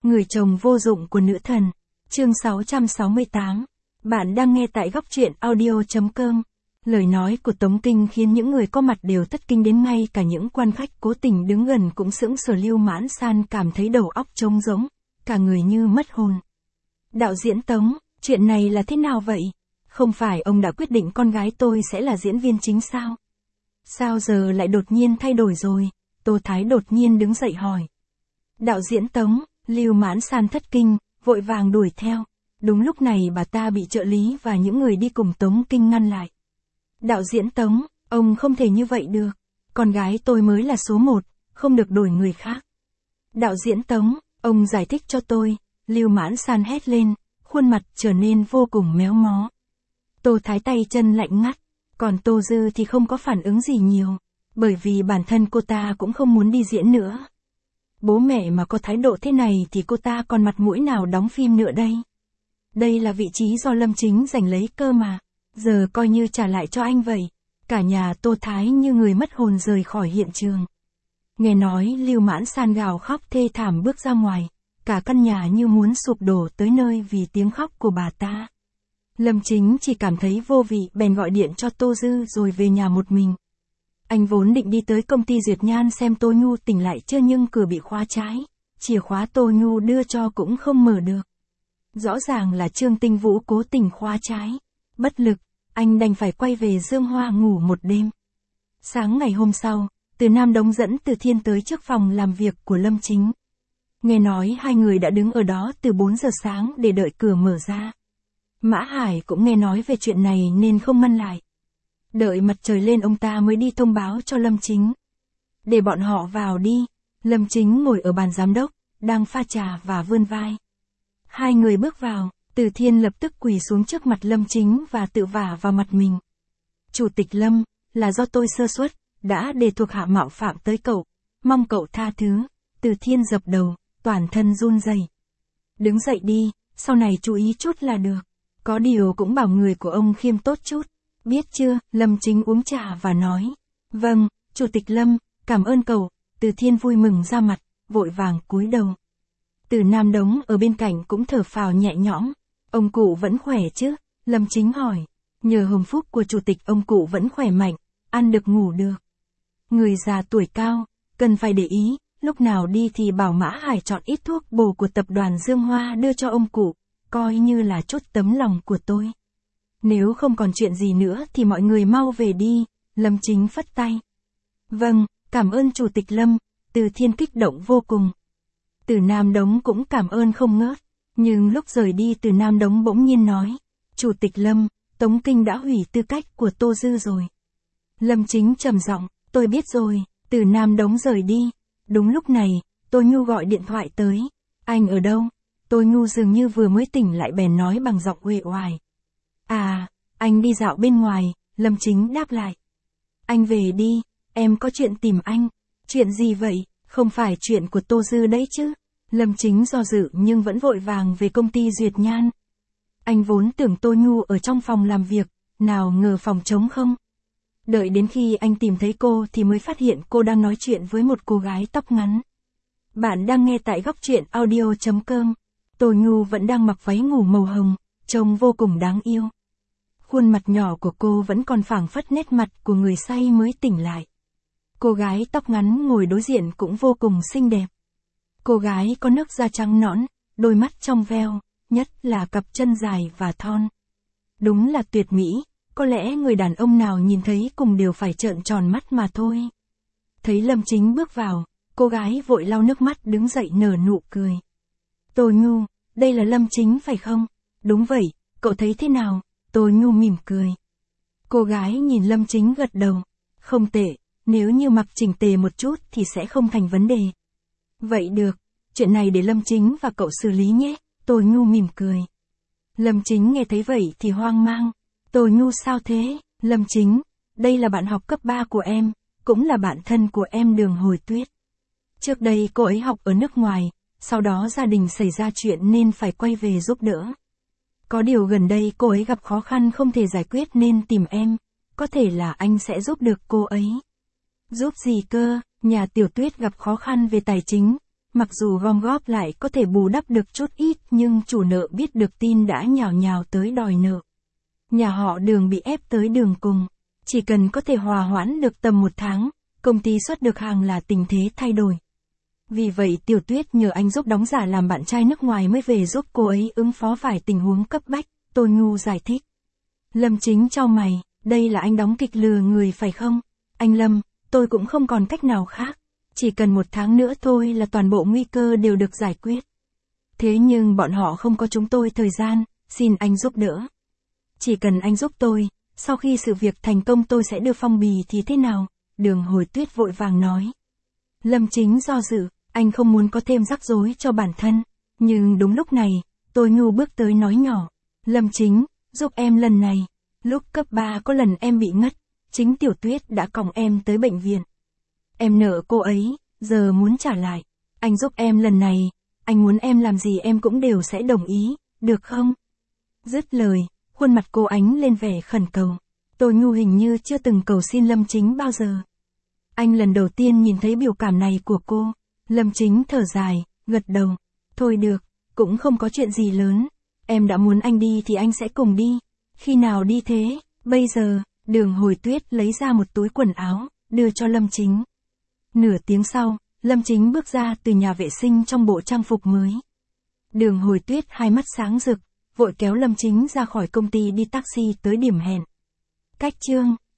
Người chồng vô dụng của nữ thần. Chương 668. Bạn đang nghe tại góc truyện audio.com. Lời nói của Tống Kinh khiến những người có mặt đều thất kinh, đến ngay cả những quan khách cố tình đứng gần cũng sững sờ. Lưu Mãn San cảm thấy đầu óc trống rỗng, cả người như mất hồn. Đạo diễn Tống, chuyện này là thế nào vậy? Không phải ông đã quyết định con gái tôi sẽ là diễn viên chính sao? Sao giờ lại đột nhiên thay đổi rồi? Tô Thái đột nhiên đứng dậy hỏi. Đạo diễn Tống, Lưu Mãn San thất kinh, vội vàng đuổi theo. Đúng lúc này bà ta bị trợ lý và những người đi cùng Tống Kinh ngăn lại. Đạo diễn Tống, ông không thể như vậy được. Con gái tôi mới là số một, không được đổi người khác. Đạo diễn Tống, ông giải thích cho tôi. Lưu Mãn San hét lên, khuôn mặt trở nên vô cùng méo mó. Tô Thái tay chân lạnh ngắt, còn Tô Dư thì không có phản ứng gì nhiều, bởi vì bản thân cô ta cũng không muốn đi diễn nữa. Bố mẹ mà có thái độ thế này thì cô ta còn mặt mũi nào đóng phim nữa đây? Đây là vị trí do Lâm Chính giành lấy cơ mà, giờ coi như trả lại cho anh vậy. Cả nhà Tô Thái như người mất hồn rời khỏi hiện trường. Nghe nói Lưu Mãn San gào khóc thê thảm bước ra ngoài, cả căn nhà như muốn sụp đổ tới nơi vì tiếng khóc của bà ta. Lâm Chính chỉ cảm thấy vô vị bèn gọi điện cho Tô Dư rồi về nhà một mình. Anh vốn định đi tới công ty Duyệt Nhan xem Tô Nhu tỉnh lại chưa, nhưng cửa bị khóa trái, chìa khóa Tô Nhu đưa cho cũng không mở được. Rõ ràng là Trương Tinh Vũ cố tình khóa trái. Bất lực, anh đành phải quay về Dương Hoa ngủ một đêm. Sáng ngày hôm sau, Từ Nam Đống dẫn Từ Thiên tới trước phòng làm việc của Lâm Chính. Nghe nói hai người đã đứng ở đó từ 4 giờ sáng để đợi cửa mở ra. Mã Hải cũng nghe nói về chuyện này nên không ngăn lại. Đợi mặt trời lên ông ta mới đi thông báo cho Lâm Chính. Để bọn họ vào đi. Lâm Chính ngồi ở bàn giám đốc, đang pha trà và vươn vai. Hai người bước vào, Từ Thiên lập tức quỳ xuống trước mặt Lâm Chính và tự vả vào mặt mình. Chủ tịch Lâm, là do tôi sơ suất, đã để thuộc hạ mạo phạm tới cậu, mong cậu tha thứ. Từ Thiên dập đầu, toàn thân run rẩy. Đứng dậy đi, sau này chú ý chút là được. Có điều cũng bảo người của ông khiêm tốt chút. Biết chưa? Lâm Chính uống trà và nói. Vâng, Chủ tịch Lâm, cảm ơn cậu. Từ Thiên vui mừng ra mặt, vội vàng cúi đầu. Từ Nam Đống ở bên cạnh cũng thở phào nhẹ nhõm. Ông cụ vẫn khỏe chứ? Lâm Chính hỏi. Nhờ hồng phúc của chủ tịch ông cụ vẫn khỏe mạnh, ăn được ngủ được. Người già tuổi cao, cần phải để ý, lúc nào đi thì bảo Mã Hải chọn ít thuốc bổ của tập đoàn Dương Hoa đưa cho ông cụ, coi như là chút tấm lòng của tôi. Nếu không còn chuyện gì nữa thì mọi người mau về đi. Lâm Chính phất tay. Vâng, cảm ơn Chủ tịch Lâm. Từ Thiên kích động vô cùng. Từ Nam Đống cũng cảm ơn không ngớt. Nhưng lúc rời đi Từ Nam Đống bỗng nhiên nói. Chủ tịch Lâm, Tống Kinh đã hủy tư cách của Tô Dư rồi. Lâm Chính trầm giọng, tôi biết rồi. Từ Nam Đống rời đi. Đúng lúc này, Tô Nhu gọi điện thoại tới. Anh ở đâu? Tô Nhu dường như vừa mới tỉnh lại bèn nói bằng giọng uể oải. À, anh đi dạo bên ngoài. Lâm Chính đáp lại. Anh về đi, em có chuyện tìm anh. Chuyện gì vậy? Không phải chuyện của Tô Dư đấy chứ? Lâm Chính do dự nhưng vẫn vội vàng về công ty Duyệt Nhan. Anh vốn tưởng Tô Nhu ở trong phòng làm việc, nào ngờ phòng trống không. Đợi đến khi anh tìm thấy cô thì mới phát hiện cô đang nói chuyện với một cô gái tóc ngắn. Bạn đang nghe tại góc truyện audio.com. Tô Nhu vẫn đang mặc váy ngủ màu hồng, trông vô cùng đáng yêu. Khuôn mặt nhỏ của cô vẫn còn phảng phất nét mặt của người say mới tỉnh lại. Cô gái tóc ngắn ngồi đối diện cũng vô cùng xinh đẹp. Cô gái có nước da trắng nõn, đôi mắt trong veo, nhất là cặp chân dài và thon. Đúng là tuyệt mỹ, có lẽ người đàn ông nào nhìn thấy cùng đều phải trợn tròn mắt mà thôi. Thấy Lâm Chính bước vào, cô gái vội lau nước mắt đứng dậy nở nụ cười. Tô Nhu, đây là Lâm Chính phải không? Đúng vậy, cậu thấy thế nào? Tô Nhu mỉm cười. Cô gái nhìn Lâm Chính gật đầu. Không tệ, nếu như mặc chỉnh tề một chút thì sẽ không thành vấn đề. Vậy được, chuyện này để Lâm Chính và cậu xử lý nhé. Tô Nhu mỉm cười. Lâm Chính nghe thấy vậy thì hoang mang. Tô Nhu sao thế? Lâm Chính, đây là bạn học cấp 3 của em, cũng là bạn thân của em Đường Hồi Tuyết. Trước đây cô ấy học ở nước ngoài, sau đó gia đình xảy ra chuyện nên phải quay về giúp đỡ. Có điều gần đây cô ấy gặp khó khăn không thể giải quyết nên tìm em, có thể là anh sẽ giúp được cô ấy. Giúp gì cơ? Nhà Tiểu Tuyết gặp khó khăn về tài chính, Mặc dù gom góp lại có thể bù đắp được chút ít nhưng chủ nợ biết được tin đã nhào nhào tới đòi nợ. Nhà họ Đường bị ép tới đường cùng. Chỉ cần có thể hòa hoãn được tầm 1 tháng, công ty xuất được hàng là tình thế thay đổi. Vì vậy Tiểu Tuyết nhờ anh giúp đóng giả làm bạn trai nước ngoài mới về giúp cô ấy ứng phó vài tình huống cấp bách, Tôi Ngu giải thích. Lâm Chính chau mày, đây là anh đóng kịch lừa người phải không? Anh Lâm, tôi cũng không còn cách nào khác. Chỉ cần 1 tháng nữa thôi là toàn bộ nguy cơ đều được giải quyết. Thế nhưng bọn họ không có chúng tôi thời gian, xin anh giúp đỡ. Chỉ cần anh giúp tôi, sau khi sự việc thành công tôi sẽ đưa phong bì thì thế nào? Đường Hồi Tuyết vội vàng nói. Lâm Chính do dự, anh không muốn có thêm rắc rối cho bản thân. Nhưng đúng lúc này, Tôi Ngu bước tới nói nhỏ. Lâm Chính, giúp em lần này. Lúc cấp 3 có lần em bị ngất, chính Tiểu Tuyết đã cõng em tới bệnh viện. Em nợ cô ấy, giờ muốn trả lại. Anh giúp em lần này, anh muốn em làm gì em cũng đều sẽ đồng ý, được không? Dứt lời, khuôn mặt cô ánh lên vẻ khẩn cầu. Tôi Ngu hình như chưa từng cầu xin Lâm Chính bao giờ. Anh lần đầu tiên nhìn thấy biểu cảm này của cô. Lâm Chính thở dài, gật đầu. Thôi được, cũng không có chuyện gì lớn. Em đã muốn anh đi thì anh sẽ cùng đi. Khi nào đi thế? Bây giờ, Đường Hồi Tuyết lấy ra một túi quần áo, đưa cho Lâm Chính. Nửa tiếng sau, Lâm Chính bước ra từ nhà vệ sinh trong bộ trang phục mới. Đường Hồi Tuyết hai mắt sáng rực, vội kéo Lâm Chính ra khỏi công ty đi taxi tới điểm hẹn. Cách chương